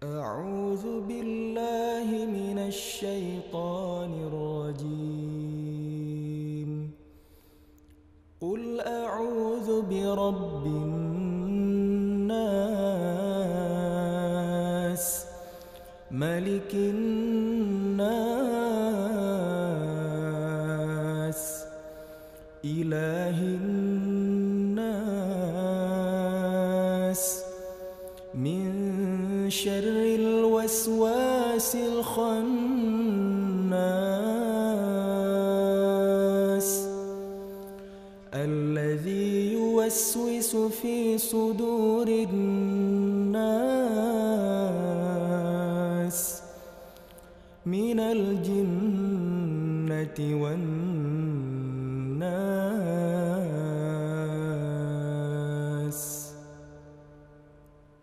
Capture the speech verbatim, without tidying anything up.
أعوذ بالله من الشيطان الرجيم. قل أعوذ برب الناس، ملك الناس، إله الناس، من شر الوسواس الخناس الذي يوسوس في صدور الناس من الجنة والناس.